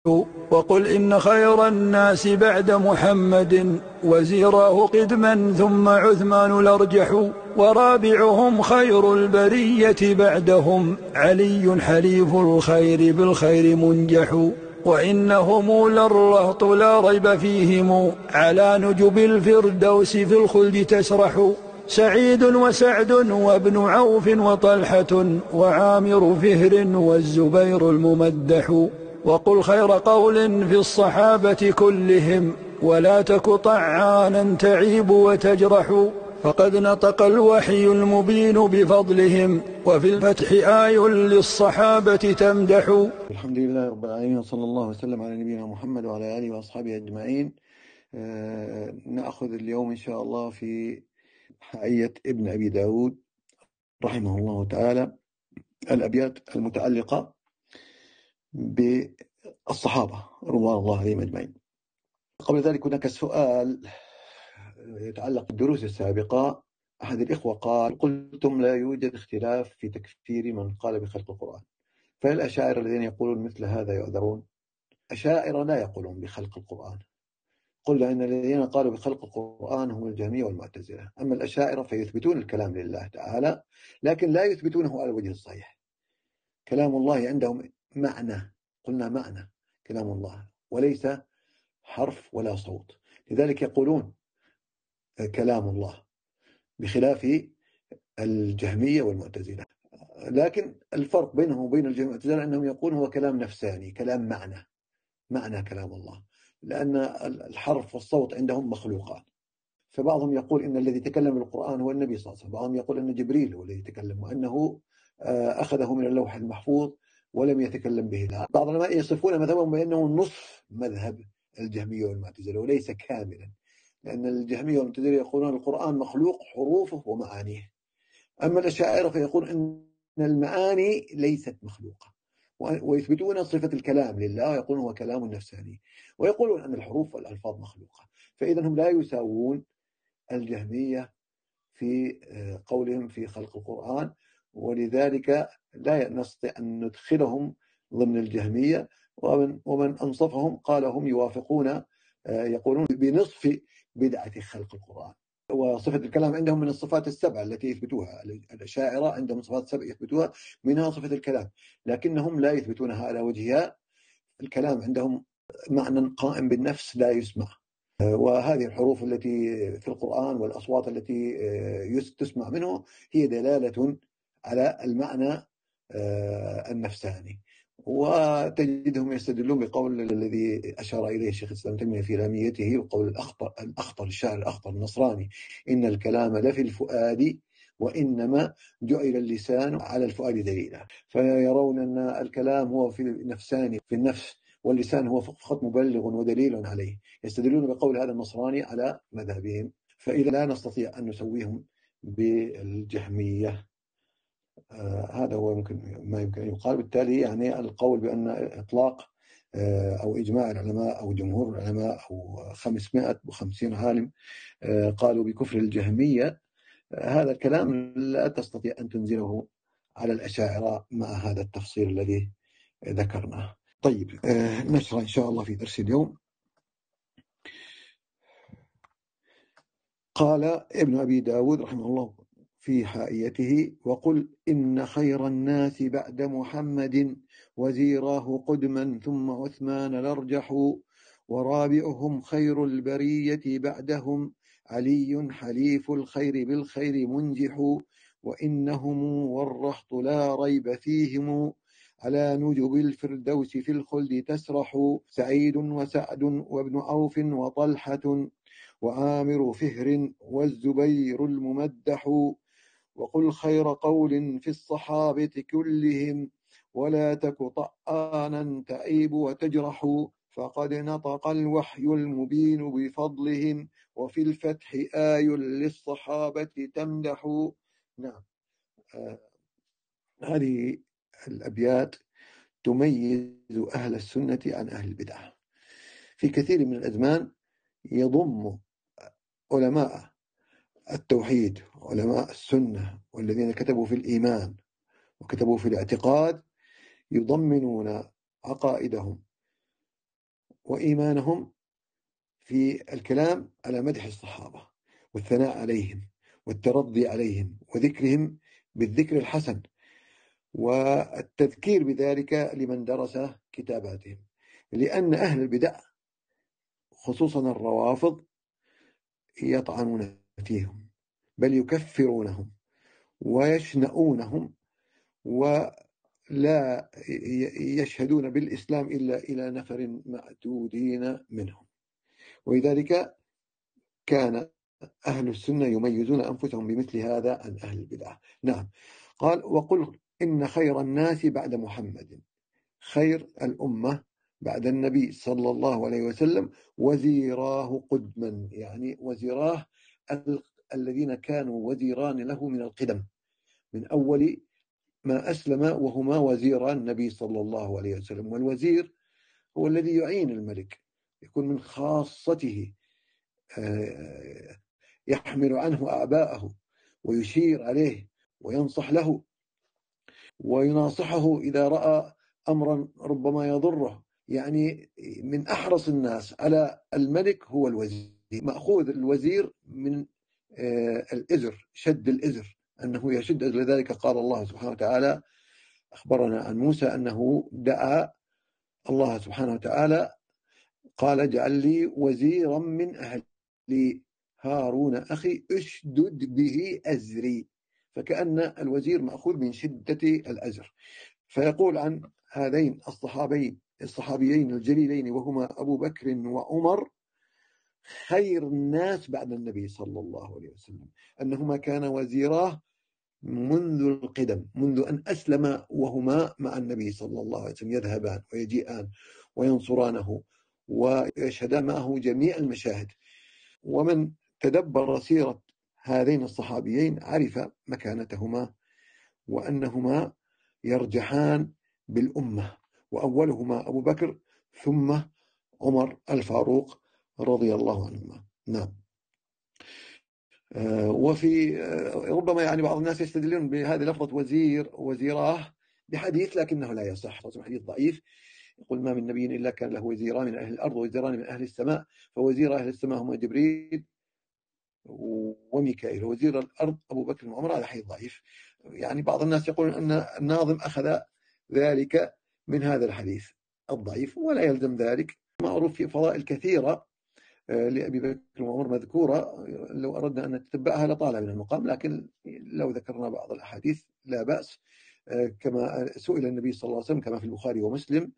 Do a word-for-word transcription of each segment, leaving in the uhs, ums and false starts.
وقل إن خير الناس بعد محمد وزيراه قدما ثم عثمان الأرجح، ورابعهم خير البرية بعدهم علي حليف الخير بالخير منجح، وإنهم للرهط لا ريب فيهم على نجب الفردوس في الخلد تسرح، سعيد وسعد وابن عوف وطلحة وعامر فهر والزبير الممدح. وقل خير قول في الصحابة كلهم ولا تك طعانا تعيب وتجرح، فقد نطق الوحي المبين بفضلهم وفي الفتح آي للصحابة تمدح. الحمد لله رب العالمين، وصلى الله وسلم على نبينا محمد وعلى آله وأصحابه أجمعين. آه نأخذ اليوم إن شاء الله في حائية ابن أبي داود رحمه الله تعالى الأبيات المتعلقة بالصحابة رضوان الله عليهم أجمعين. قبل ذلك هناك سؤال يتعلق بالدروس السابقة. أحد الإخوة قال: قلتم لا يوجد اختلاف في تكفير من قال بخلق القرآن، فهل الأشاعرة الذين يقولون مثل هذا يعذرون؟ أشاعرة لا يقولون بخلق القرآن. قلنا أن الذين قالوا بخلق القرآن هم الجهمية والمعتزلة، أما الأشاعرة فيثبتون الكلام لله تعالى لكن لا يثبتونه على الوجه الصحيح. كلام الله عندهم معنى، قلنا معنى كلام الله وليس حرف ولا صوت، لذلك يقولون كلام الله بخلاف الجهمية والمعتزلة. لكن الفرق بينهم وبين الجهمية والمعتزلة أنهم يقولون هو كلام نفساني، كلام معنى معنى كلام الله، لأن الحرف والصوت عندهم مخلوقان. فبعضهم يقول إن الذي تكلم بالقرآن هو النبي صلى الله عليه وسلم، بعضهم يقول أن جبريل هو الذي تكلم وأنه أخذه من اللوح المحفوظ ولم يتكلم به. بعض العلماء يصفون مذهبهم بأنه نصف مذهب الجهمية والمعتزلة وليس كاملا، لأن الجهمية والمعتزلة يقولون القرآن مخلوق حروفه ومعانيه، أما الأشاعرة فيقول أن المعاني ليست مخلوقة، ويثبتون صفة الكلام لله ويقولون هو كلام نفساني، ويقولون أن الحروف والألفاظ مخلوقة. فإذا هم لا يساوون الجهمية في قولهم في خلق القرآن، ولذلك لا نستطيع أن ندخلهم ضمن الجهمية. ومن, ومن أنصفهم قال هم يوافقون، يقولون بنصف بدعة خلق القرآن. وصفة الكلام عندهم من الصفات السبعة التي يثبتوها. الأشاعرة عندهم صفات سبع يثبتوها، منها صفة الكلام، لكنهم لا يثبتونها على وجهها. الكلام عندهم معنى قائم بالنفس لا يسمع، وهذه الحروف التي في القرآن والأصوات التي تسمع منه هي دلالة على المعنى النفساني. وتجدهم يستدلون بقول الذي أشار إليه الشيخ الإسلام تيمية في لاميته، وقول الأخطر الأخطر الشاعر الأخطر النصراني: إن الكلام لفي الفؤاد وإنما جعل اللسان على الفؤاد دليلا. فيرون أن الكلام هو في نفساني في النفس، واللسان هو فقط مبلغ ودليل عليه. يستدلون بقول هذا النصراني على مذهبهم، فإذا لا نستطيع أن نسويهم بالجهمية. آه هذا هو يمكن ما يمكن أن يقال. بالتالي يعني القول بأن إطلاق آه أو إجماع العلماء أو جمهور العلماء أو خمسمائة وخمسين عالم آه قالوا بكفر الجهمية، آه هذا الكلام لا تستطيع أن تنزله على الأشاعرة مع هذا التفصيل الذي ذكرناه. طيب، آه نشرح إن شاء الله في درس اليوم. قال ابن أبي داود رحمه الله في حائيته: وقل إن خير الناس بعد محمد وزيراه قدما ثم عثمان الأرجح، ورابعهم خير البرية بعدهم علي حليف الخير بالخير منجح، وإنهم والرهط لا ريب فيهم على نجب الفردوس في الخلد تسرح، سعيد وسعد وابن عوف وطلحة وعامر فهر والزبير الممدح. وقل خير قول في الصحابة كلهم ولا تك طعانا تعيب وتجرح، فقد نطق الوحي المبين بفضلهم وفي الفتح آي للصحابة تمدح. نعم، آه هذه الأبيات تميز أهل السنة عن أهل البدعة. في كثير من الأزمان يضم علماء التوحيد علماء السنة والذين كتبوا في الإيمان وكتبوا في الاعتقاد يضمنون عقائدهم وإيمانهم في الكلام على مدح الصحابة والثناء عليهم والترضي عليهم وذكرهم بالذكر الحسن والتذكير بذلك لمن درس كتاباتهم، لأن أهل البدع خصوصا الروافض يطعنون فيهم بل يكفرونهم ويشنؤونهم ولا يشهدون بالإسلام إلا إلى نفر معدودين منهم. ولذلك كان أهل السنة يميزون أنفسهم بمثل هذا عن أهل البدعة. نعم. قال وقل إن خير الناس بعد محمد، خير الأمة بعد النبي صلى الله عليه وسلم وزيراه قدما، يعني وزيراه ال... الذين كانوا وزيران له من القدم من أول ما أسلم وهما وزيرا النبي صلى الله عليه وسلم. والوزير هو الذي يعين الملك، يكون من خاصته، يحمل عنه أعباءه ويشير عليه وينصح له ويناصحه إذا رأى أمرا ربما يضره. يعني من أحرص الناس على الملك هو الوزير، مأخوذ الوزير من الإزر، شد الإزر، أنه يشد. لذلك قال الله سبحانه وتعالى أخبرنا عن موسى أنه دعا الله سبحانه وتعالى قال اجعل لي وزيرا من أهلي هارون أخي اشدد به أزري، فكأن الوزير مأخوذ من شدة الأزر. فيقول عن هذين الصحابين الصحابيين الجليلين وهما أبو بكر وعمر خير الناس بعد النبي صلى الله عليه وسلم، أنهما كانا وزيراه منذ القدم، منذ أن أسلم وهما مع النبي صلى الله عليه وسلم يذهبان ويجيئان وينصرانه ويشهدان معه جميع المشاهد. ومن تدبر سيرة هذين الصحابيين عرف مكانتهما وأنهما يرجحان بالأمة، وأولهما أبو بكر ثم عمر الفاروق رضي الله عنهما. نعم. وفي ربما يعني بعض الناس يستدلون بهذه لفظة وزير وزيراه بحديث لكنه لا يصح، حديث ضعيف، يقول ما من نبي إلا كان له وزيران من أهل الأرض ووزيران من أهل السماء، فوزير أهل السماء هم جبريل وميكائيل، وزير الأرض أبو بكر وعمر. هذا حديث ضعيف. يعني بعض الناس يقولون أن الناظم أخذ ذلك من هذا الحديث الضعيف، ولا يلزم ذلك. معروف في فضائل كثيرة لأبي بكر وعمر مذكورة، لو أردنا أن نتتبعها لطال من المقام، لكن لو ذكرنا بعض الأحاديث لا بأس. كما سئل النبي صلى الله عليه وسلم كما في البخاري ومسلم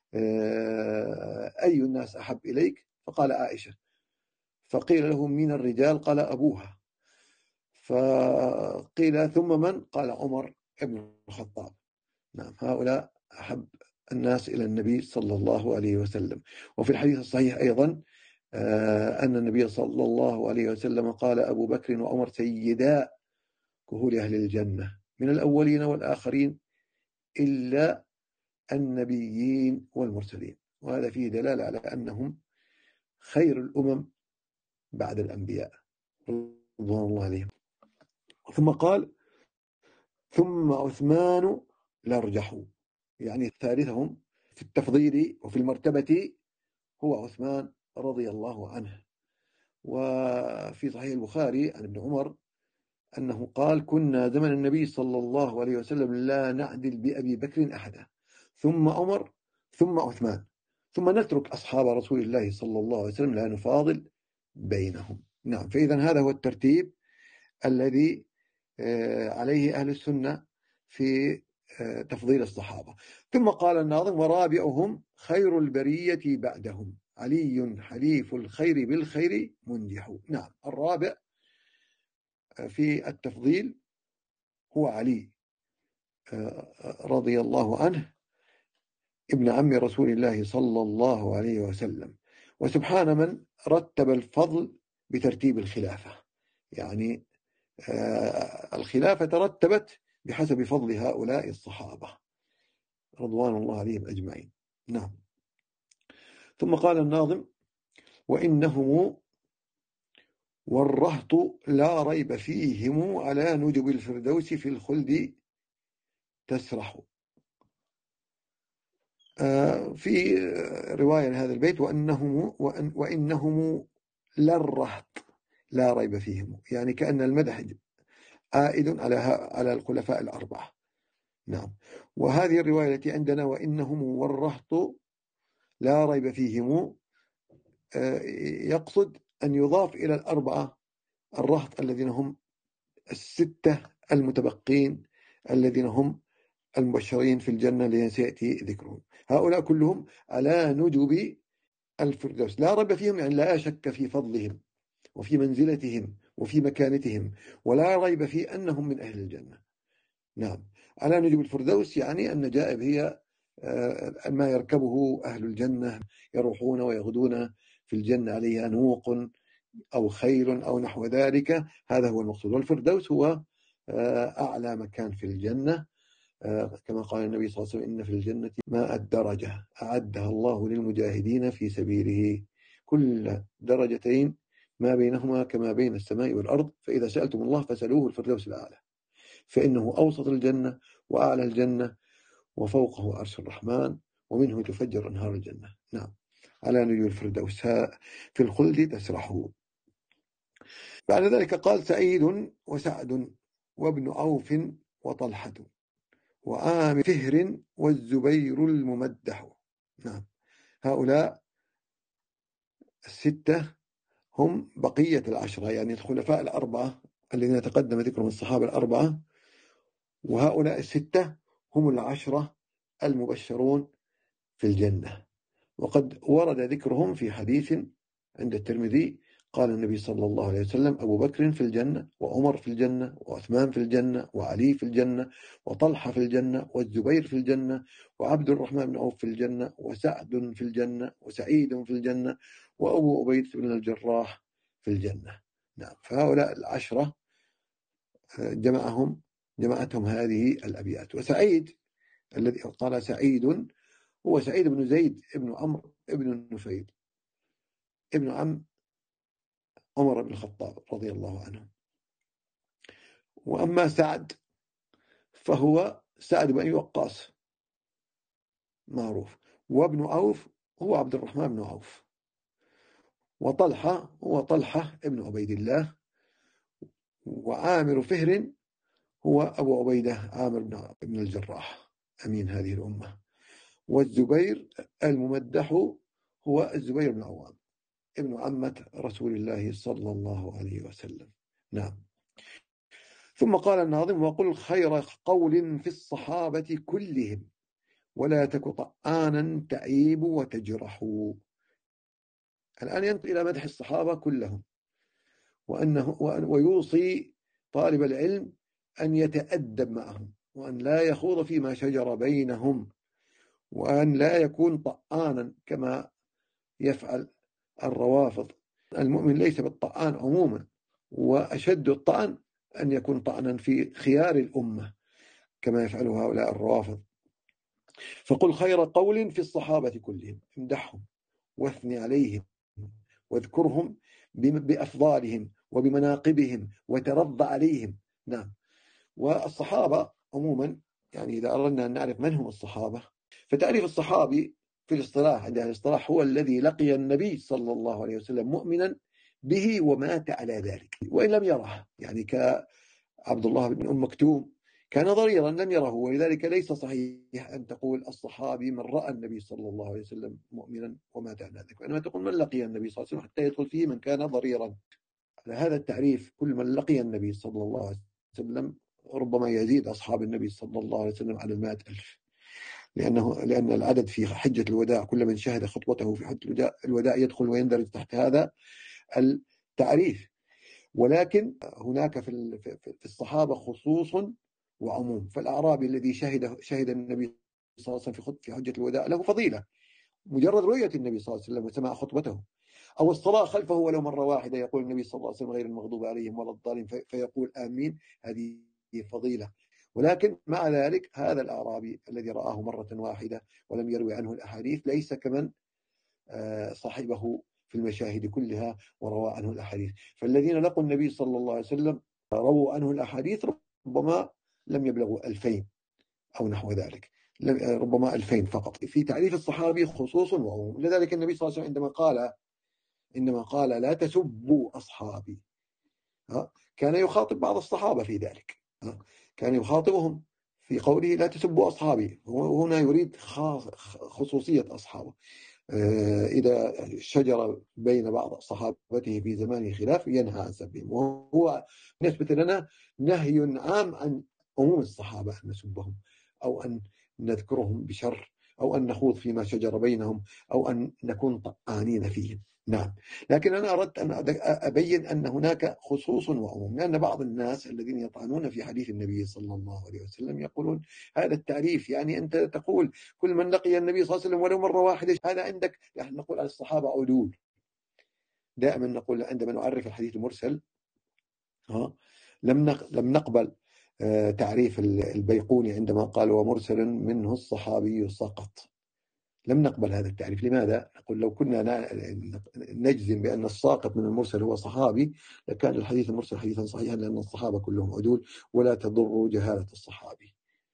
أي الناس أحب إليك؟ فقال عائشة. فقيل له من الرجال؟ قال أبوها. فقيل ثم من؟ قال عمر ابن الخطاب. نعم، هؤلاء أحب الناس إلى النبي صلى الله عليه وسلم. وفي الحديث الصحيح أيضا أن النبي صلى الله عليه وسلم قال أبو بكر وعمر سيدا كهول أهل الجنة من الأولين والآخرين إلا النبيين والمرسلين. وهذا فيه دلالة على أنهم خير الأمم بعد الأنبياء رضوان الله عليهم. ثم قال ثم عثمان لارجح، يعني ثالثهم في التفضيل وفي المرتبة هو عثمان رضي الله عنه. وفي صحيح البخاري عن ابن عمر أنه قال كنا زمن النبي صلى الله عليه وسلم لا نعدل بأبي بكر أحدا ثم عمر ثم عثمان ثم نترك أصحاب رسول الله صلى الله عليه وسلم لا نفاضل بينهم. نعم. فإذا هذا هو الترتيب الذي عليه أهل السنة في تفضيل الصحابة. ثم قال الناظم ورابعهم خير البرية بعدهم علي حليف الخير بالخير منجح. نعم، الرابع في التفضيل هو علي رضي الله عنه ابن عم رسول الله صلى الله عليه وسلم. وسبحان من رتب الفضل بترتيب الخلافة، يعني الخلافة ترتبت بحسب فضل هؤلاء الصحابة رضوان الله عليهم أجمعين. نعم. ثم قال الناظم وإنهم والرهط لا ريب فيهم على نجب الفردوس في الخلد تسرح. في رواية لهذا البيت وأنهم, وأن وإنهم للرهط لا ريب فيهم، يعني كأن المدح عائد على على الخلفاء الأربعة. نعم. وهذه الرواية التي عندنا وإنهم والرهط لا ريب فيهم يقصد أن يضاف إلى الأربعة الرهط الذين هم الستة المتبقين الذين هم المبشرين في الجنة الذين سيأتي ذكرهم. هؤلاء كلهم على نجب الفردوس لا ريب فيهم، يعني لا شك في فضلهم وفي منزلتهم وفي مكانتهم، ولا ريب في أنهم من أهل الجنة. نعم. على نجب الفردوس يعني النجائب هي ما يركبه أهل الجنة، يروحون ويغدون في الجنة عليها نوق أو خيل أو نحو ذلك، هذا هو المقصود. والفردوس هو أعلى مكان في الجنة، كما قال النبي صلى الله عليه وسلم: إن في الجنة ماء الدرجة أعدها الله للمجاهدين في سبيله، كل درجتين ما بينهما كما بين السماء والأرض، فإذا سألتم الله فسألوه الفردوس الأعلى، فإنه أوسط الجنة وأعلى الجنة وفوقه عرش الرحمن ومنه تفجر أنهار الجنة. نعم. على نجوم الفردوس في الخلد تسرحه. بعد ذلك قال: سعيد وسعد وابن عوف وطلحة وعامر فهر والزبير الممدح. نعم. هؤلاء الستة هم بقية العشرة، يعني الخلفاء الأربعة الذين تقدم ذكرهم الصحابة الأربعة، وهؤلاء الستة هم العشرة المبشرون في الجنة. وقد ورد ذكرهم في حديث عند الترمذي، قال النبي صلى الله عليه وسلم: أبو بكر في الجنة، وعمر في الجنة، وعثمان في الجنة، وعلي في الجنة، وطلحة في الجنة، والزبير في الجنة، وعبد الرحمن بن عوف في الجنة، وسعد في الجنة، وسعيد في الجنة، وأبو عبيدة بن الجراح في الجنة. نعم. فهؤلاء العشرة جمعهم جمعتهم هذه الأبيات. وسعيد الذي قال سعيد هو سعيد بن زيد ابن عمرو ابن النفيل ابن عم عمر بن الخطاب رضي الله عنه. وأما سعد فهو سعد بن وقاص معروف، وابن عوف هو عبد الرحمن بن عوف، وطلحة هو طلحة ابن عبيد الله، وعامر فهر هو أبو عبيدة عامر بن الجراح أمين هذه الأمة، والزبير الممدح هو الزبير بن عوام ابن عمة رسول الله صلى الله عليه وسلم. نعم. ثم قال الناظم: وقل خير قول في الصحابة كلهم ولا تك طعانا تعيب وتجرح. الآن ينتقل إلى مدح الصحابة كلهم، وأنه ويوصي طالب العلم أن يتأدب معهم، وأن لا يخوض فيما شجر بينهم، وأن لا يكون طعانا كما يفعل الروافض. المؤمن ليس بالطعان عموما، وأشد الطعن أن يكون طعنا في خيار الأمة كما يفعل هؤلاء الروافض. فقل خير قول في الصحابة كلهم، امدحهم واثني عليهم واذكرهم بأفضالهم وبمناقبهم وترضى عليهم. نعم. والصحابة عموما، يعني إذا أردنا أن نعرف من هم الصحابة، فتعريف الصحابي في الاصطلاح عند الاصطلاح هو الذي لقي النبي صلى الله عليه وسلم مؤمنا به ومات على ذلك وإن لم يره، يعني كعبد الله بن أم مكتوم كان ضريرا لم يره، ولذلك ليس صحيح أن تقول الصحابي من رأى النبي صلى الله عليه وسلم مؤمنا ومات على ذلك، وإنما تقول من لقي النبي صلى الله عليه وسلم حتى يدخل فيه من كان ضريرا. على هذا التعريف كل من لقي النبي صلى الله عليه وسلم ربما يزيد أصحاب النبي صلى الله عليه وسلم على المائة ألف، لأنه لأن العدد في حجة الوداع كل من شهد خطوته في حجة الوداع يدخل ويندرج تحت هذا التعريف. ولكن هناك في الصحابة خصوص وعموم. فالأعرابي الذي شهد شهد النبي صلى الله عليه وسلم في حجة الوداع له فضيلة مجرد رؤية النبي صلى الله عليه وسلم وسماع خطبته، أو الصلاة خلفه ولو مرة واحدة يقول النبي صلى الله عليه وسلم غير المغضوب عليهم ولا الضالين فيقول آمين، هذه فضيلة. ولكن مع ذلك هذا الأعرابي الذي رآه مرة واحدة ولم يروي عنه الأحاديث ليس كمن صاحبه في المشاهد كلها وروى عنه الأحاديث. فالذين لقوا النبي صلى الله عليه وسلم رووا عنه الأحاديث ربما لم يبلغوا ألفين أو نحو ذلك، ربما ألفين فقط. في تعريف الصحابي خصوص وعموم. لذلك النبي صلى الله عليه وسلم عندما قال إنما قال لا تسبوا أصحابي، كان يخاطب بعض الصحابة في ذلك، كان يخاطبهم في قوله لا تسبوا أصحابي. وهنا يريد خصوصية أصحابه. إذا شجر بين بعض صحابته في زمان خلاف ينهى عن سبهم، وهو بالنسبة لنا نهي عام عن عموم الصحابة أن نسبهم أو أن نذكرهم بشر أو أن نخوض فيما شجر بينهم أو أن نكون طعانين فيهم. نعم، لكن أنا أردت أن أبين أن هناك خصوص وعموم، لأن بعض الناس الذين يطعنون في حديث النبي صلى الله عليه وسلم يقولون هذا التعريف، يعني أنت تقول كل من لقي النبي صلى الله عليه وسلم ولو مرة واحدة هذا عندك، يعني نقول على الصحابة عدول. دائما نقول عندما نعرف الحديث المرسل ها لم لم نقبل تعريف البيقوني عندما قال ومرسل منه الصحابي سقط، لم نقبل هذا التعريف. لماذا؟ نقول لو كنا نجزم بأن الساقط من المرسل هو صحابي لكان الحديث المرسل حديثا صحيحا، لأن الصحابة كلهم عدول ولا تضر جهالة الصحابي.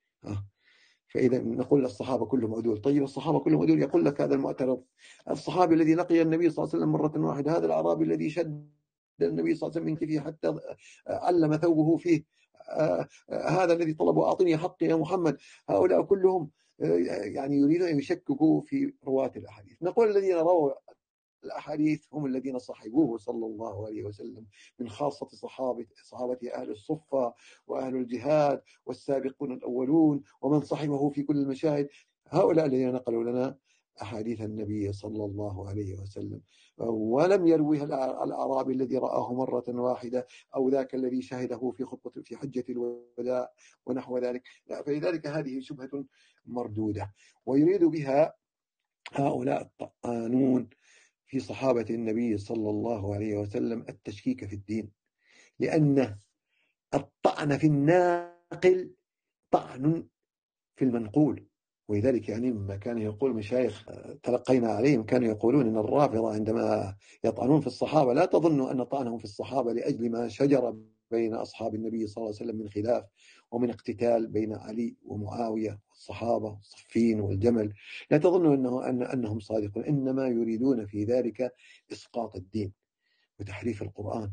فإذا نقول الصحابة كلهم عدول. طيب الصحابة كلهم عدول، يقول لك هذا المعترض الصحابي الذي لقي النبي صلى الله عليه وسلم مرة واحدة، هذا الأعرابي الذي شد النبي صلى الله عليه وسلم من كفيه حتى علم ثوبه فيه، هذا الذي طلبوا أعطني حقي يا محمد، هؤلاء كلهم يعني يريدون أن يشككوا في رواة الأحاديث. نقول الذين رووا الأحاديث هم الذين صحبوه صلى الله عليه وسلم من خاصة صحابة صحابة أهل الصفة وأهل الجهاد والسابقون الأولون ومن صحبه في كل المشاهد، هؤلاء الذين نقلوا لنا أحاديث النبي صلى الله عليه وسلم، ولم يرويها الأعرابي الذي رآه مرة واحدة أو ذاك الذي شهده في خطبة في حجة الوداع ونحو ذلك. لا، فلذلك هذه شبهة مردودة، ويريد بها هؤلاء الطعانون في صحابة النبي صلى الله عليه وسلم التشكيك في الدين، لأن الطعن في الناقل طعن في المنقول. ولذلك يعني ما كان يقول مشايخ تلقينا عليهم كانوا يقولون إن الرافضة عندما يطعنون في الصحابة لا تظنوا أن طعنهم في الصحابة لأجل ما شجر بين أصحاب النبي صلى الله عليه وسلم من خلاف ومن اقتتال بين علي ومعاوية والصحابة والصفين والجمل، لا تظنوا أنه أن أنهم صادقون، إنما يريدون في ذلك إسقاط الدين وتحريف القرآن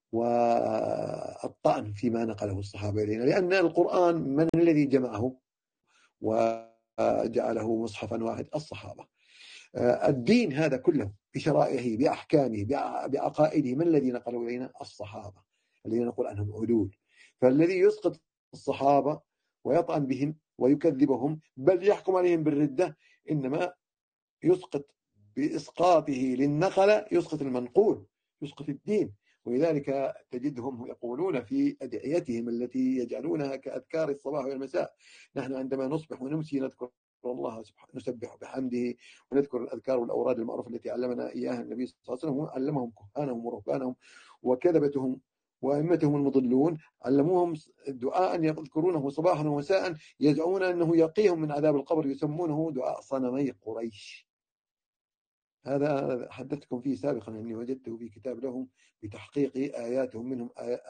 والطعن فيما نقله الصحابة إلينا، لأن القرآن من الذي جمعه وجعله مصحفا واحد؟ الصحابة. الدين هذا كله بشرائعه بأحكامه بعقائده من الذي نقله إلينا؟ الصحابة الذين نقول عنهم عدول. فالذي يسقط الصحابة ويطعن بهم ويكذبهم بل يحكم عليهم بالردة إنما يسقط بإسقاطه للنقل، يسقط المنقول، يسقط الدين. ولذلك تجدهم يقولون في أدعيتهم التي يجعلونها كأذكار الصباح والمساء: نحن عندما نصبح ونمسي نذكر الله سبحانه نسبح بحمده ونذكر الأذكار والأوراد المعروفة التي علمنا إياها النبي صلى الله عليه وسلم، علمهم كهانهم ورهبانهم وكذبتهم وأئمتهم المضلون، علموهم دعاء يذكرونه صباحا ومساء يدعون أنه يقيهم من عذاب القبر، يسمونه دعاء صنمي قريش. هذا حدثتكم فيه سابقا أني وجدته في كتاب لهم بتحقيق آياتهم، منهم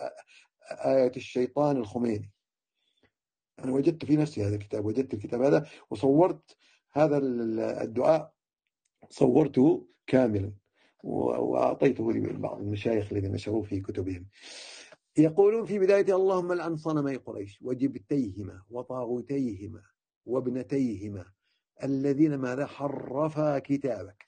آية الشيطان الخميني. أنا وجدت في نفسي هذا الكتاب، وجدت الكتاب هذا وصورت هذا الدعاء، صورته كاملا وأعطيته لبعض المشايخ الذين نشروه في كتبهم. يقولون في بداية: اللهم لعن صنمي قريش وجبتيهما وطاغوتيهما وابنتيهما الذين ماذا حرفا كتابك.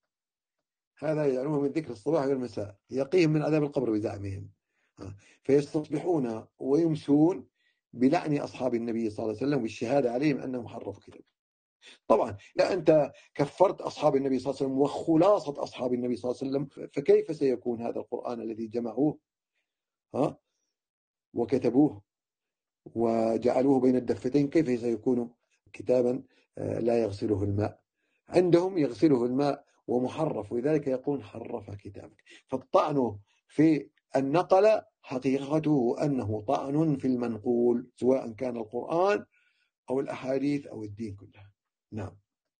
هذا يجعلونه من ذكر الصباح والمساء، يقيهم من عذاب القبر بزعمهم، فيستصبحون ويمسون بلعن أصحاب النبي صلى الله عليه وسلم والشهادة عليهم أنهم حرفوا كتابه. طبعا لا، أنت كفرت أصحاب النبي صلى الله عليه وسلم وخلاصة أصحاب النبي صلى الله عليه وسلم، فكيف سيكون هذا القرآن الذي جمعوه ها وكتبوه وجعلوه بين الدفتين، كيف سيكون كتابا لا يغسله الماء؟ عندهم يغسله الماء ومحرف، ولذلك يقول حرف كتابك. فالطعن في النقل حقيقته أنه طعن في المنقول، سواء كان القرآن أو الأحاديث أو الدين كلها. نعم.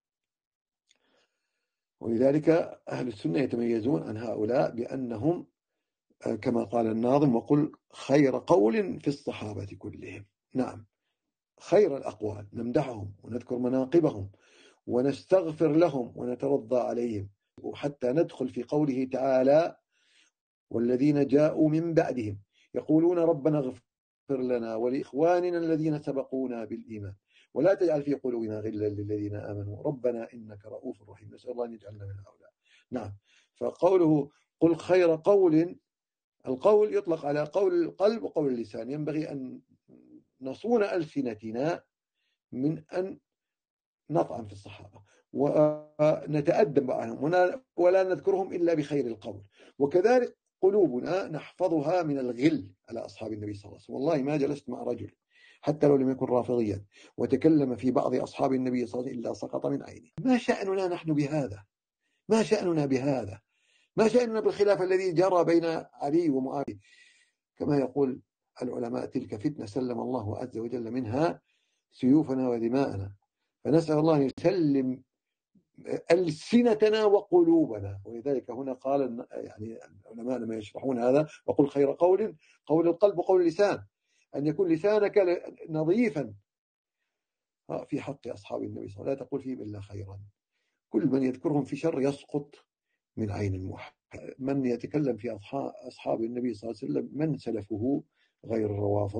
ولذلك أهل السنة يتميزون عن هؤلاء بأنهم كما قال الناظم: وقل خير قول في الصحابة كلهم. نعم، خير الأقوال، نمدحهم ونذكر مناقبهم ونستغفر لهم ونترضى عليهم، وحتى ندخل في قوله تعالى والذين جاءوا من بعدهم يقولون ربنا اغفر لنا ولإخواننا الذين سبقونا بالإيمان ولا تجعل في قلوبنا غلا للذين آمنوا ربنا إنك رؤوف رحيم. نسأل الله أن يجعلنا من هؤلاء. نعم. فقوله قل خير قول، القول يطلق على قول القلب وقول اللسان، ينبغي أن نصون ألسنتنا من أن نطعن في الصحابة ونتأدب معهم ولا نذكرهم إلا بخير القول، وكذلك قلوبنا نحفظها من الغل على أصحاب النبي صلى الله عليه وسلم. والله ما جلست مع رجل حتى لو لم يكن رافضيا وتكلم في بعض أصحاب النبي صلى الله عليه وسلم إلا سقط من عينه. ما شأننا نحن بهذا؟ ما شأننا بهذا؟ ما شأننا بالخلاف الذي جرى بين علي ومعاوية؟ كما يقول العلماء تلك فتنة سلم الله عز وجل منها سيوفنا ودماءنا، فنسأل الله أن يسلم ألسنتنا وقلوبنا. ولذلك هنا قال يعني العلماء لما يشرحون هذا وقل خير قول، قول القلب وقول اللسان، أن يكون لسانك نظيفا في حق أصحاب النبي صلى الله عليه وسلم، لا تقول فيهم إلا خيرا. كل من يذكرهم في شر يسقط من عين الموحد. من يتكلم في أصحاب النبي صلى الله عليه وسلم من سلفه غير الروافض.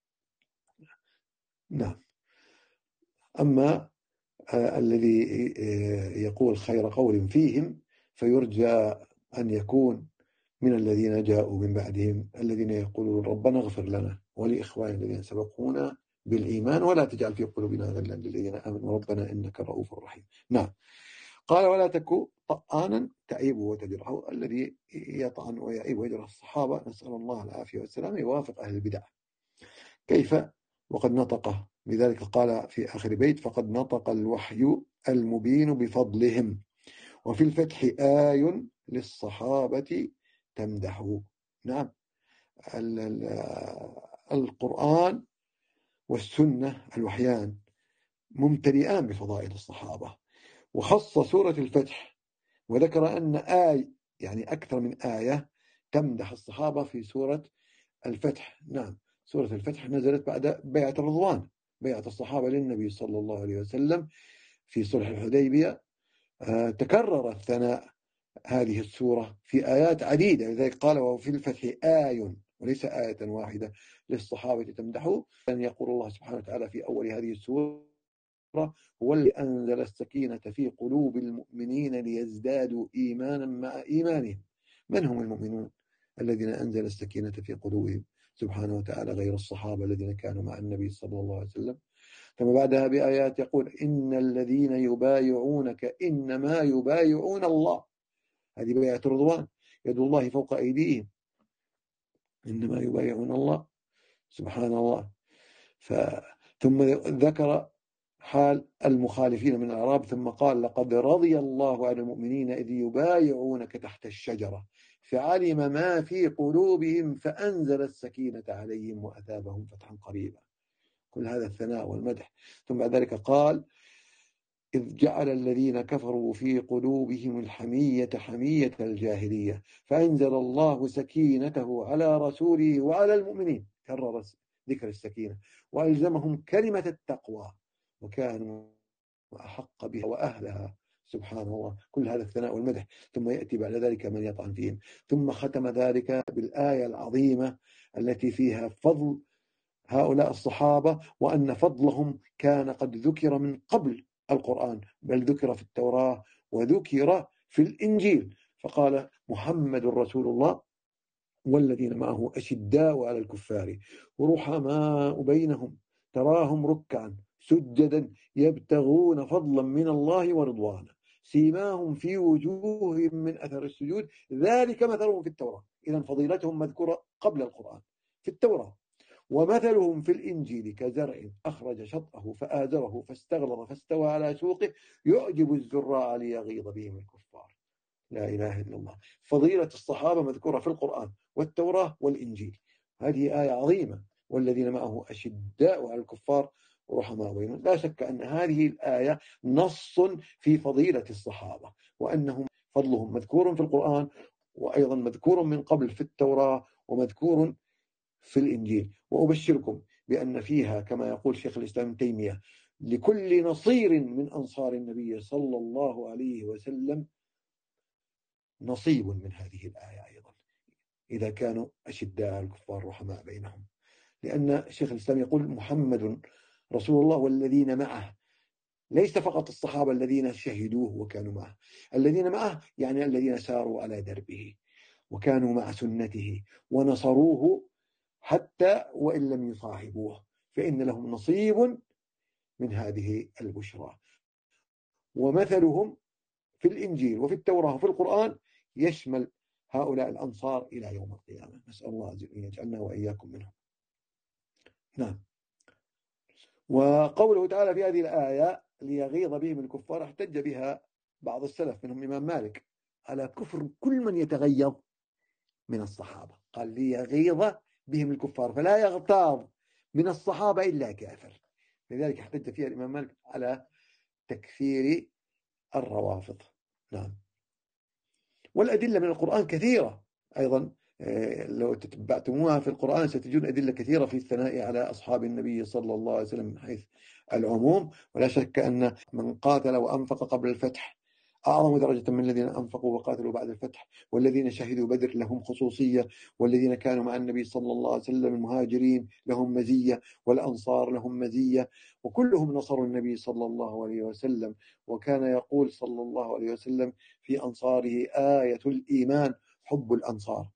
نعم. أما آه الذي آه يقول خير قول فيهم فيرجى أن يكون من الذين جاءوا من بعدهم الذين يقولون ربنا اغفر لنا ولإخواننا الذين سبقونا بالإيمان ولا تجعل في قلوبنا غلا للذين آمنوا ربنا إنك رؤوف رحيم. نعم. قال ولا تكو طعانا تعيبه وتجرحه، الذي يطعن ويعيب ويجرح الصحابة نسأل الله العافية والسلام يوافق أهل البدع. كيف وقد نطق لذلك قال في آخر بيت فقد نطق الوحي المبين بفضلهم وفي الفتح آي للصحابة تمدحه. نعم. القرآن والسنة الوحيان ممتلئان بفضائل الصحابة، وخص سورة الفتح وذكر أن آي يعني أكثر من آية تمدح الصحابة في سورة الفتح. نعم. سورة الفتح نزلت بعد بيعة الرضوان، بيعة الصحابة للنبي صلى الله عليه وسلم في صلح الحديبية. آه تكرر الثناء هذه السورة في آيات عديدة، لذلك قال وفي الفتح آي وليس آية واحدة للصحابة تمدحوا. أن يقول الله سبحانه وتعالى في أول هذه السورة هو الذي أنزل السكينة في قلوب المؤمنين ليزدادوا إيمانا مع إيمانهم. من هم المؤمنون الذين أنزل السكينة في قلوبهم سبحانه وتعالى غير الصحابة الذين كانوا مع النبي صلى الله عليه وسلم؟ ثم بعدها بآيات يقول إن الذين يبايعونك إنما يبايعون الله، هذه بيعة الرضوان، يد الله فوق أيديهم، إنما يبايعون الله سبحان الله. ف... ثم ذكر حال المخالفين من الأعراب ثم قال لقد رضي الله عن المؤمنين إذ يبايعونك تحت الشجرة فعلم ما في قلوبهم فأنزل السكينة عليهم وأثابهم فتحا قريبا. كل هذا الثناء والمدح. ثم بعد ذلك قال إذ جعل الذين كفروا في قلوبهم الحمية حمية الجاهلية فأنزل الله سكينته على رسوله وعلى المؤمنين، كرر ذكر السكينة، وألزمهم كلمة التقوى وكانوا أحق بها وأهلها سبحان الله. كل هذا الثناء والمدح. ثم يأتي بعد ذلك من يطعن فيهم، ثم ختم ذلك بالآية العظيمة التي فيها فضل هؤلاء الصحابة وأن فضلهم كان قد ذكر من قبل القرآن، بل ذكر في التوراة وذكر في الإنجيل. فقال محمد رسول الله والذين معه أشداء على الكفار ورحماء بينهم تراهم ركعا سجدا يبتغون فضلا من الله ورضوانا سيماهم في وجوههم من أثر السجود ذلك مثلهم في التوراة. إذن فضيلتهم مذكورة قبل القرآن في التوراة. ومثلهم في الإنجيل كزرع أخرج شطأه فآزره فاستغلظ فاستوى على سوقه يعجب الزراع ليغيظ بهم الكفار. لا إله إلا الله. فضيلة الصحابة مذكورة في القرآن والتوراة والإنجيل. هذه آية عظيمة. والذين معه أشداء على الكفار ورحماء بينهم. لا شك أن هذه الآية نص في فضيلة الصحابة وأنهم فضلهم مذكور في القرآن وأيضا مذكور من قبل في التوراة ومذكور في الإنجيل. وأبشركم بأن فيها كما يقول شيخ الإسلام ابن تيمية لكل نصير من أنصار النبي صلى الله عليه وسلم نصيب من هذه الآية أيضا، إذا كانوا أشداء الكفار رحماء بينهم. لأن شيخ الإسلام يقول محمد رسول الله والذين معه، ليس فقط الصحابة الذين شهدوه وكانوا معه، الذين معه يعني الذين ساروا على دربه وكانوا مع سنته ونصروه حتى وإن لم يصاحبوه، فإن لهم نصيب من هذه البشرى. ومثلهم في الإنجيل وفي التوراة وفي القرآن يشمل هؤلاء الأنصار إلى يوم القيامة. نسأل الله أن يجعلنا وإياكم منهم. نعم. وقوله تعالى في هذه الآية ليغيظ بهم الكفار احتج بها بعض السلف منهم الإمام مالك على كفر كل من يتغيظ من الصحابة، قال ليغيظ بهم الكفار، فلا يغتاظ من الصحابة إلا كافر. لذلك احتج فيها الإمام مالك على تكفير الروافض. نعم. والأدلة من القرآن كثيرة أيضا، لو تتبعتموها في القرآن ستجدون أدلة كثيرة في الثناء على أصحاب النبي صلى الله عليه وسلم من حيث العموم. ولا شك أن من قاتل وأنفق قبل الفتح أعظم درجة من الذين أنفقوا وقاتلوا بعد الفتح، والذين شهدوا بدر لهم خصوصية، والذين كانوا مع النبي صلى الله عليه وسلم المهاجرين لهم مزية، والأنصار لهم مزية، وكلهم نصروا النبي صلى الله عليه وسلم. وكان يقول صلى الله عليه وسلم في أنصاره آية الإيمان حب الأنصار،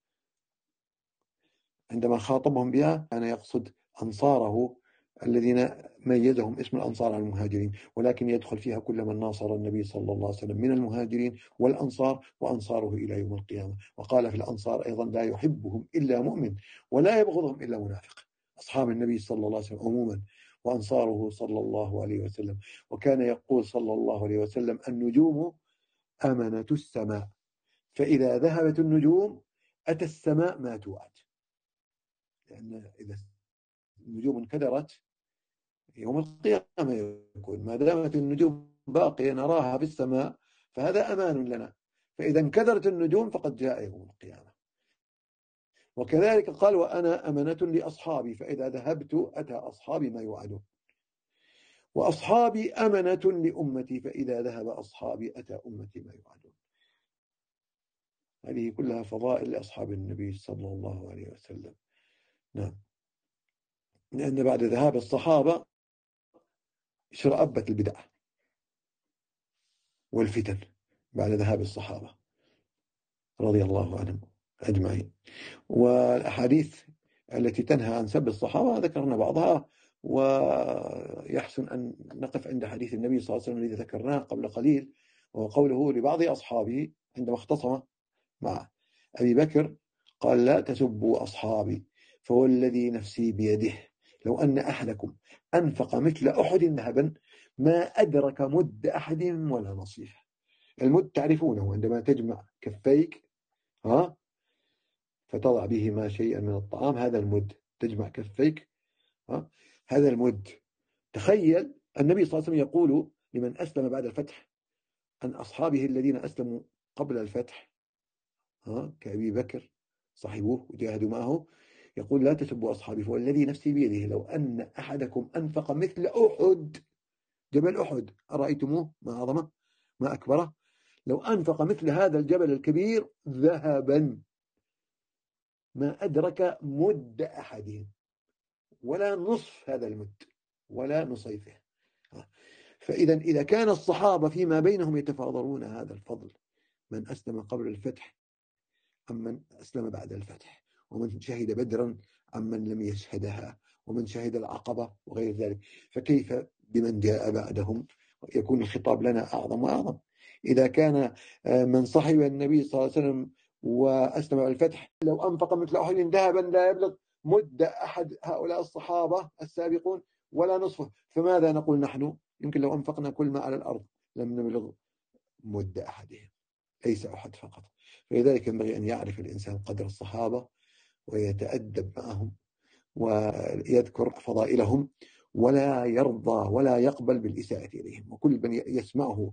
عندما خاطبهم بها كان يقصد أنصاره الذين ميزهم اسم الأنصار عن المهاجرين، ولكن يدخل فيها كل من ناصر النبي صلى الله عليه وسلم من المهاجرين والأنصار وأنصاره إلى يوم القيامة. وقال في الأنصار أيضا لا يحبهم إلا مؤمن ولا يبغضهم إلا منافق، أصحاب النبي صلى الله عليه وسلم عموما وأنصاره صلى الله عليه وسلم. وكان يقول صلى الله عليه وسلم النجوم أمنة السماء، فإذا ذهبت النجوم أتى السماء ما توعد، لأن إذا النجوم انكدرت يوم القيامة يكون ما دامت النجوم باقية نراها في السماء فهذا أمان لنا، فإذا انكدرت النجوم فقد جاء يوم القيامة. وكذلك قال وأنا أمنة لأصحابي، فإذا ذهبت أتى أصحابي ما يوعدون، وأصحابي أمنة لأمتي، فإذا ذهب أصحابي أتى أمتي ما يوعدون. هذه كلها فضائل لأصحاب النبي صلى الله عليه وسلم. نعم. لأن بعد ذهاب الصحابة شرأبت البدع والفتن بعد ذهاب الصحابة رضي الله عنهم أجمعين. والأحاديث التي تنهى عن سب الصحابة ذكرنا بعضها، ويحسن أن نقف عند حديث النبي صلى الله عليه وسلم الذي ذكرناه قبل قليل، وقوله لبعض أصحابه عندما اختصم مع أبي بكر قال لا تسبوا أصحابي فهو الذي نفسي بيده لو أن أحدكم أنفق مثل أحد ذهبا ما أدرك مد أحد ولا نصيف. المد تعرفونه عندما تجمع كفيك ها فتضع بهما شيئا من الطعام، هذا المد، تجمع كفيك ها هذا المد. تخيل النبي صلى الله عليه وسلم يقول لمن أسلم بعد الفتح عن أصحابه الذين أسلموا قبل الفتح ها كأبي بكر صاحبوه وجاهدوا معه، يقول لا تسبوا أصحابي فوالذي نفسي بيده لو أن أحدكم أنفق مثل أحد، جبل أحد أرأيتموه ما عظمه ما أكبره، لو أنفق مثل هذا الجبل الكبير ذهبا ما أدرك مد أحدهم ولا نصف هذا المد ولا نصيفه. فإذا إذا كان الصحابة فيما بينهم يتفاضلون هذا الفضل، من أسلم قبل الفتح أم من أسلم بعد الفتح، ومن شهد بدرا أم من لم يشهدها، ومن شهد العقبة وغير ذلك، فكيف بمن جاء بعدهم؟ يكون الخطاب لنا أعظم وأعظم. إذا كان من صحب النبي صلى الله عليه وسلم وأسلم بعد الفتح لو أنفق مثل أحد ذهبا لا يبلغ مد أحد هؤلاء الصحابة السابقون ولا نصفه، فماذا نقول نحن؟ يمكن لو أنفقنا كل ما على الأرض لم نبلغ مد أحدهم، ليس أحد فقط. فلذلك ينبغي أن يعرف الإنسان قدر الصحابة ويتأدب معهم ويذكر فضائلهم ولا يرضى ولا يقبل بالإساءة إليهم، وكل من يسمعه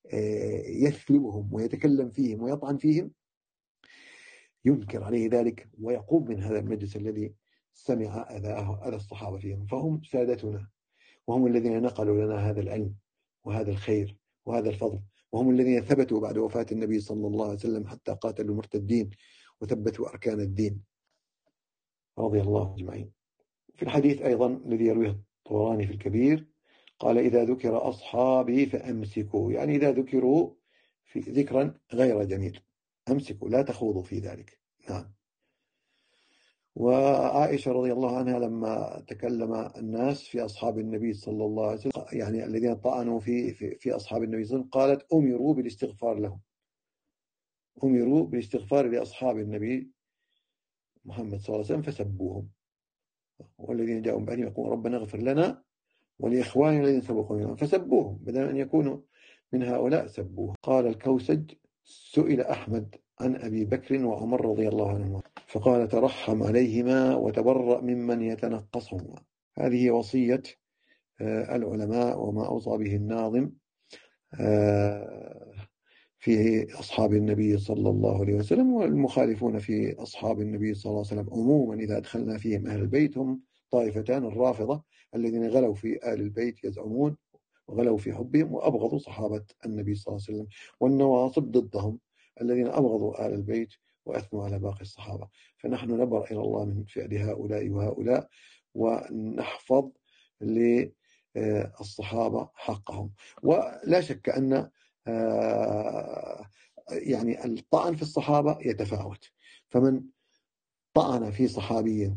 يثلبهم ويتكلم فيهم ويطعن فيهم ينكر عليه ذلك ويقوم من هذا المجلس الذي سمع أذى أذى الصحابة فيهم، فهم سادتنا، وهم الذين نقلوا لنا هذا العلم وهذا الخير وهذا الفضل، وهم الذين ثبتوا بعد وفاة النبي صلى الله عليه وسلم حتى قاتلوا المرتدين وثبتوا أركان الدين، رضي الله أجمعين. في الحديث أيضا الذي يرويه الطبراني في الكبير قال: إذا ذكر أصحابي فأمسكوا، يعني إذا ذكروا في ذكرا غير جميل أمسكوا، لا تخوضوا في ذلك. نعم. وعائشة رضي الله عنها لما تكلم الناس في أصحاب النبي صلى الله عليه وسلم، يعني الذين طعنوا في, في, في أصحاب النبي صلى الله عليه وسلم، قالت: أمروا بالاستغفار لهم، أمروا بالاستغفار لأصحاب النبي محمد صلى الله عليه وسلم فسبوهم، والذين جاءوا بعدهم يقولون ربنا اغفر لنا ولإخواننا الذين سبقونا، فسبوهم بدل أن يكونوا من هؤلاء سبوهم. قال الكوسج: سئل أحمد عن أبي بكر وعمر رضي الله عنهما فقال: ترحم عليهما وتبرأ ممن يتنقصهما. هذه وصية العلماء وما أوصى به الناظم في أصحاب النبي صلى الله عليه وسلم، والمخالفون في أصحاب النبي صلى الله عليه وسلم عموما إذا أدخلنا فيهم أهل البيت هم طائفتان: الرافضة الذين غلوا في آل البيت يزعمون وغلوا في حبهم وأبغضوا صحابة النبي صلى الله عليه وسلم، والنواصب ضدهم الذين أبغضوا آل البيت وأثنوا على باقي الصحابة. فنحن نبرأ إلى الله من فعل هؤلاء وهؤلاء، ونحفظ للصحابة حقهم. ولا شك أن يعني الطعن في الصحابة يتفاوت، فمن طعن في صحابي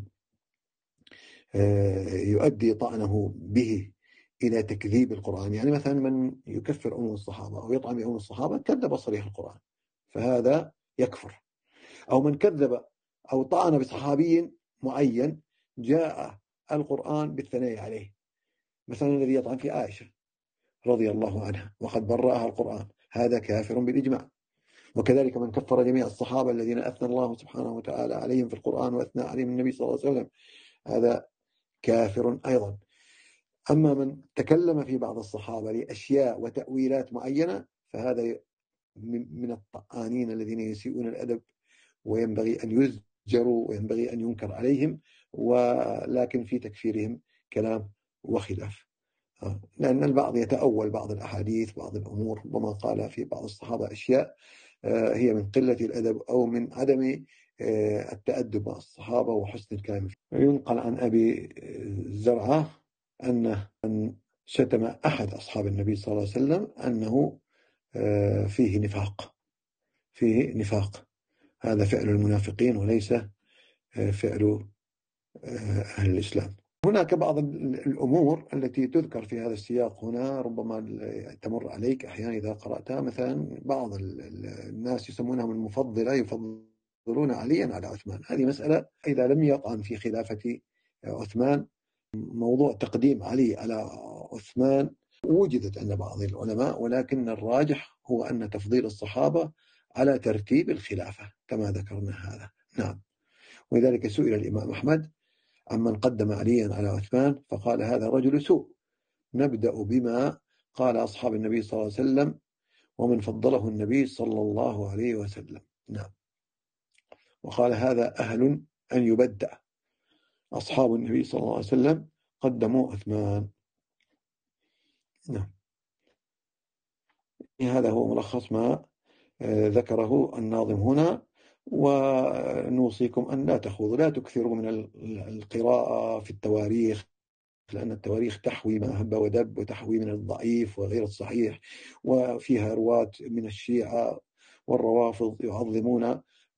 يؤدي طعنه به إلى تكذيب القرآن، يعني مثلا من يكفر عموم الصحابة أو يطعن بعموم الصحابة كذب صريح القرآن، فهذا يكفر. أو من كذب أو طعن بصحابي معين جاء القرآن بالثناء عليه، مثلا الذي يطعن في عائشة رضي الله عنها وقد برأها القرآن، هذا كافر بالإجماع. وكذلك من كفر جميع الصحابة الذين أثنى الله سبحانه وتعالى عليهم في القرآن وأثنى عليهم النبي صلى الله عليه وسلم، هذا كافر أيضا. أما من تكلم في بعض الصحابة لأشياء وتأويلات معينة فهذا من الطعانين الذين يسيئون الأدب، وينبغي أن يزجروا وينبغي أن ينكر عليهم، ولكن في تكفيرهم كلام وخلاف، لأن البعض يتأول بعض الأحاديث بعض الأمور، ربما قال في بعض الصحابة أشياء هي من قلة الأدب أو من عدم التأدب مع الصحابة وحسن الكلام. ينقل عن أبي زرعة أنه أن شتم أحد أصحاب النبي صلى الله عليه وسلم أنه فيه نفاق، فيه نفاق، هذا فعل المنافقين وليس فعل أهل الإسلام. هناك بعض الأمور التي تذكر في هذا السياق هنا ربما تمر عليك أحيانا إذا قرأتها، مثلا بعض الناس يسمونهم المفضلة يفضلون عليا على عثمان، هذه مسألة إذا لم يطعن في خلافة عثمان موضوع تقديم علي على عثمان وجدت عند بعض العلماء، ولكن الراجح هو أن تفضيل الصحابة على ترتيب الخلافة كما ذكرنا هذا. نعم. ولذلك سئل الإمام أحمد عمن قدم عليا على عثمان فقال: هذا رجل سوء، نبدأ بما قال أصحاب النبي صلى الله عليه وسلم ومن فضله النبي صلى الله عليه وسلم. نعم. وقال: هذا أهل أن يبدأ، أصحاب النبي صلى الله عليه وسلم قدموا عثمان. نعم. هذا هو ملخص ما ذكره الناظم هنا. ونوصيكم أن لا تخوضوا، لا تكثروا من القراءة في التواريخ، لأن التواريخ تحوي ما هب ودب وتحوي من الضعيف وغير الصحيح، وفيها رواة من الشيعة والروافض يعظمون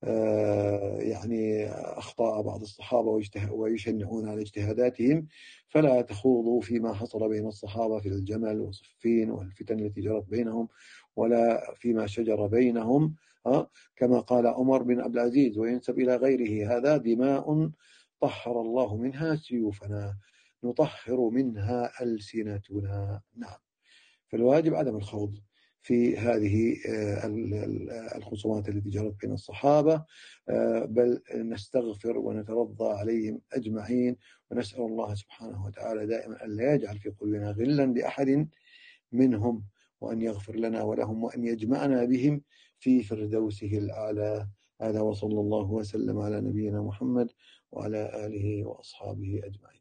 يعني أخطاء بعض الصحابة ويشنعون على اجتهاداتهم، فلا تخوضوا فيما حصل بين الصحابة في الجمل وصفين والفتن التي جرت بينهم، ولا فيما شجر بينهم، كما قال عمر بن عبد العزيز وينسب إلى غيره: هذا دماء طهر الله منها سيوفنا نطهر منها ألسنتنا. نعم. فالواجب عدم الخوض في هذه الخصومات التي جرت بين الصحابة، بل نستغفر ونترضى عليهم أجمعين، ونسأل الله سبحانه وتعالى دائما أن لا يجعل في قلوبنا غلا لأحد منهم، وأن يغفر لنا ولهم، وأن يجمعنا بهم في فردوسه الأعلى. هذا وصلى الله وسلم على نبينا محمد وعلى آله وأصحابه أجمعين.